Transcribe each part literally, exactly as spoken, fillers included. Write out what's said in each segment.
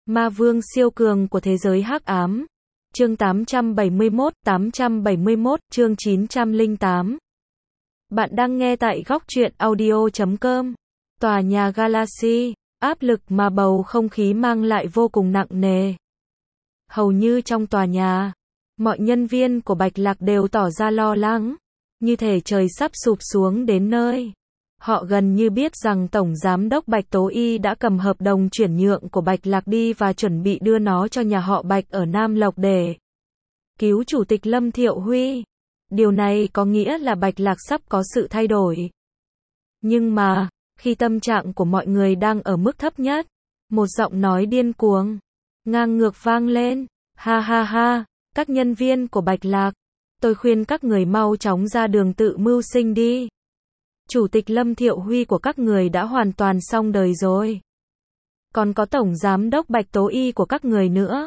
Ma vương siêu cường của thế giới hắc ám. Chương tám trăm bảy mươi mốt, tám trăm bảy mươi mốt, chương chín trăm lẻ tám. Bạn đang nghe tại góc truyện audio chấm com. Tòa nhà Galaxy, áp lực mà bầu không khí mang lại vô cùng nặng nề. Hầu như trong tòa nhà, mọi nhân viên của Bạch Lạc đều tỏ ra lo lắng, như thể trời sắp sụp xuống đến nơi. Họ gần như biết rằng Tổng Giám đốc Bạch Tố Y đã cầm hợp đồng chuyển nhượng của Bạch Lạc đi và chuẩn bị đưa nó cho nhà họ Bạch ở Nam Lộc để cứu Chủ tịch Lâm Thiệu Huy. Điều này có nghĩa là Bạch Lạc sắp có sự thay đổi. Nhưng mà, khi tâm trạng của mọi người đang ở mức thấp nhất, một giọng nói điên cuồng, ngang ngược vang lên. Ha ha ha, các nhân viên của Bạch Lạc, tôi khuyên các người mau chóng ra đường tự mưu sinh đi. Chủ tịch Lâm Thiệu Huy của các người đã hoàn toàn xong đời rồi. Còn có Tổng Giám đốc Bạch Tố Y của các người nữa.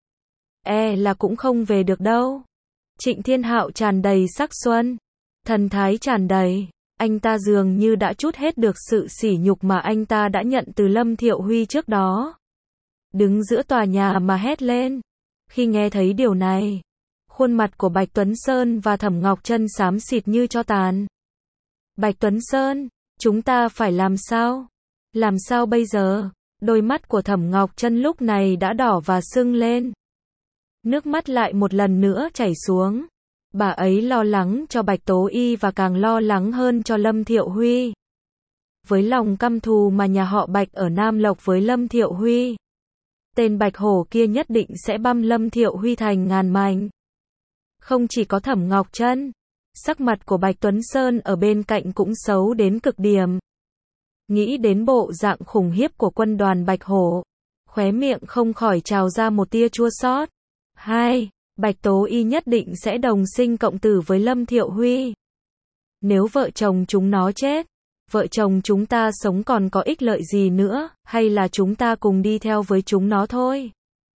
E là cũng không về được đâu. Trịnh Thiên Hạo tràn đầy sắc xuân, thần thái tràn đầy. Anh ta dường như đã trút hết được sự sỉ nhục mà anh ta đã nhận từ Lâm Thiệu Huy trước đó. Đứng giữa tòa nhà mà hét lên. Khi nghe thấy điều này, khuôn mặt của Bạch Tuấn Sơn và Thẩm Ngọc Trân xám xịt như tro tàn. Bạch Tuấn Sơn, chúng ta phải làm sao? Làm sao bây giờ? Đôi mắt của Thẩm Ngọc Trân lúc này đã đỏ và sưng lên. Nước mắt lại một lần nữa chảy xuống. Bà ấy lo lắng cho Bạch Tố Y và càng lo lắng hơn cho Lâm Thiệu Huy. Với lòng căm thù mà nhà họ Bạch ở Nam Lộc với Lâm Thiệu Huy, tên Bạch Hổ kia nhất định sẽ băm Lâm Thiệu Huy thành ngàn mảnh. Không chỉ có Thẩm Ngọc Trân, sắc mặt của Bạch Tuấn Sơn ở bên cạnh cũng xấu đến cực điểm. Nghĩ đến bộ dạng khủng khiếp của quân đoàn Bạch Hổ, khóe miệng không khỏi trào ra một tia chua xót. Hai, Bạch Tố Y nhất định sẽ đồng sinh cộng tử với Lâm Thiệu Huy. Nếu vợ chồng chúng nó chết, vợ chồng chúng ta sống còn có ích lợi gì nữa, hay là chúng ta cùng đi theo với chúng nó thôi?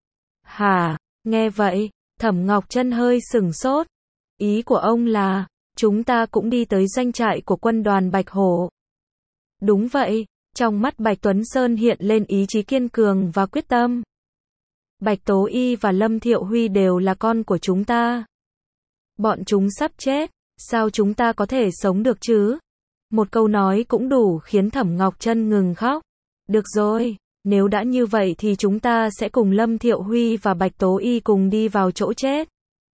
Hả? Nghe vậy, Thẩm Ngọc Trân hơi sửng sốt. Ý của ông là, chúng ta cũng đi tới doanh trại của quân đoàn Bạch Hổ. Đúng vậy, trong mắt Bạch Tuấn Sơn hiện lên ý chí kiên cường và quyết tâm. Bạch Tố Y và Lâm Thiệu Huy đều là con của chúng ta. Bọn chúng sắp chết, sao chúng ta có thể sống được chứ? Một câu nói cũng đủ khiến Thẩm Ngọc Trân ngừng khóc. Được rồi, nếu đã như vậy thì chúng ta sẽ cùng Lâm Thiệu Huy và Bạch Tố Y cùng đi vào chỗ chết.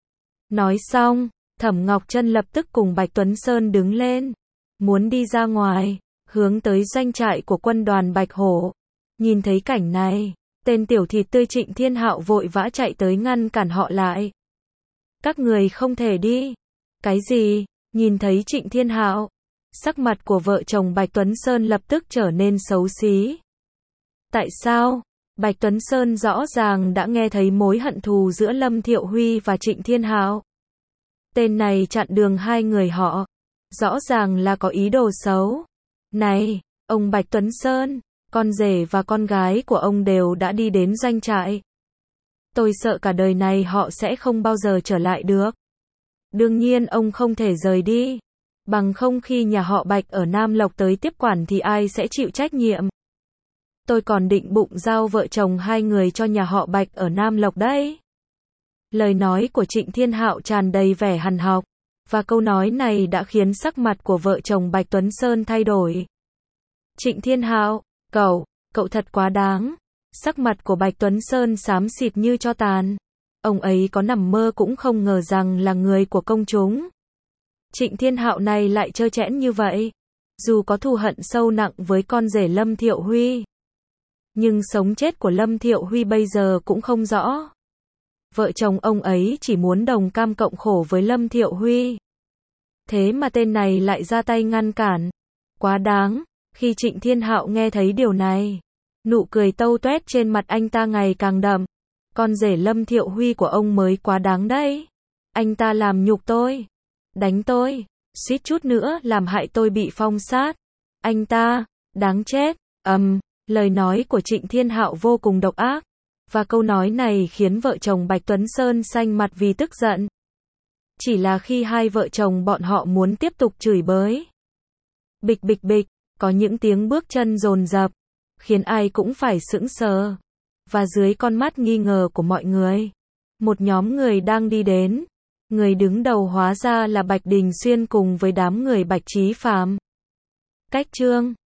Nói xong, Thẩm Ngọc Trân lập tức cùng Bạch Tuấn Sơn đứng lên, muốn đi ra ngoài, hướng tới doanh trại của quân đoàn Bạch Hổ. Nhìn thấy cảnh này, tên tiểu thịt tươi Trịnh Thiên Hạo vội vã chạy tới ngăn cản họ lại. Các người không thể đi. Cái gì? Nhìn thấy Trịnh Thiên Hạo, sắc mặt của vợ chồng Bạch Tuấn Sơn lập tức trở nên xấu xí. Tại sao? Bạch Tuấn Sơn rõ ràng đã nghe thấy mối hận thù giữa Lâm Thiệu Huy và Trịnh Thiên Hạo. Tên này chặn đường hai người họ, rõ ràng là có ý đồ xấu. Này, ông Bạch Tuấn Sơn, con rể và con gái của ông đều đã đi đến doanh trại. Tôi sợ cả đời này họ sẽ không bao giờ trở lại được. Đương nhiên ông không thể rời đi. Bằng không khi nhà họ Bạch ở Nam Lộc tới tiếp quản thì ai sẽ chịu trách nhiệm? Tôi còn định bụng giao vợ chồng hai người cho nhà họ Bạch ở Nam Lộc đấy. Lời nói của Trịnh Thiên Hạo tràn đầy vẻ hằn học, và câu nói này đã khiến sắc mặt của vợ chồng Bạch Tuấn Sơn thay đổi. Trịnh Thiên Hạo, cậu, cậu thật quá đáng. Sắc mặt của Bạch Tuấn Sơn xám xịt như tro tàn. Ông ấy có nằm mơ cũng không ngờ rằng là người của công chúng. Trịnh Thiên Hạo này lại trơ trẽn như vậy. Dù có thù hận sâu nặng với con rể Lâm Thiệu Huy, nhưng sống chết của Lâm Thiệu Huy bây giờ cũng không rõ. Vợ chồng ông ấy chỉ muốn đồng cam cộng khổ với Lâm Thiệu Huy. Thế mà tên này lại ra tay ngăn cản. Quá đáng. Khi Trịnh Thiên Hạo nghe thấy điều này, nụ cười tâu tuét trên mặt anh ta ngày càng đậm. Con rể Lâm Thiệu Huy của ông mới quá đáng đấy. Anh ta làm nhục tôi, đánh tôi, suýt chút nữa làm hại tôi bị phong sát. Anh ta, đáng chết. Ầm, um, lời nói của Trịnh Thiên Hạo vô cùng độc ác. Và câu nói này khiến vợ chồng Bạch Tuấn Sơn xanh mặt vì tức giận. Chỉ là khi hai vợ chồng bọn họ muốn tiếp tục chửi bới, bịch bịch bịch, có những tiếng bước chân dồn dập, khiến ai cũng phải sững sờ. và dưới con mắt nghi ngờ của mọi người, một nhóm người đang đi đến. Người đứng đầu hóa ra là Bạch Đình Xuyên cùng với đám người Bạch Chí Phàm. Cách chương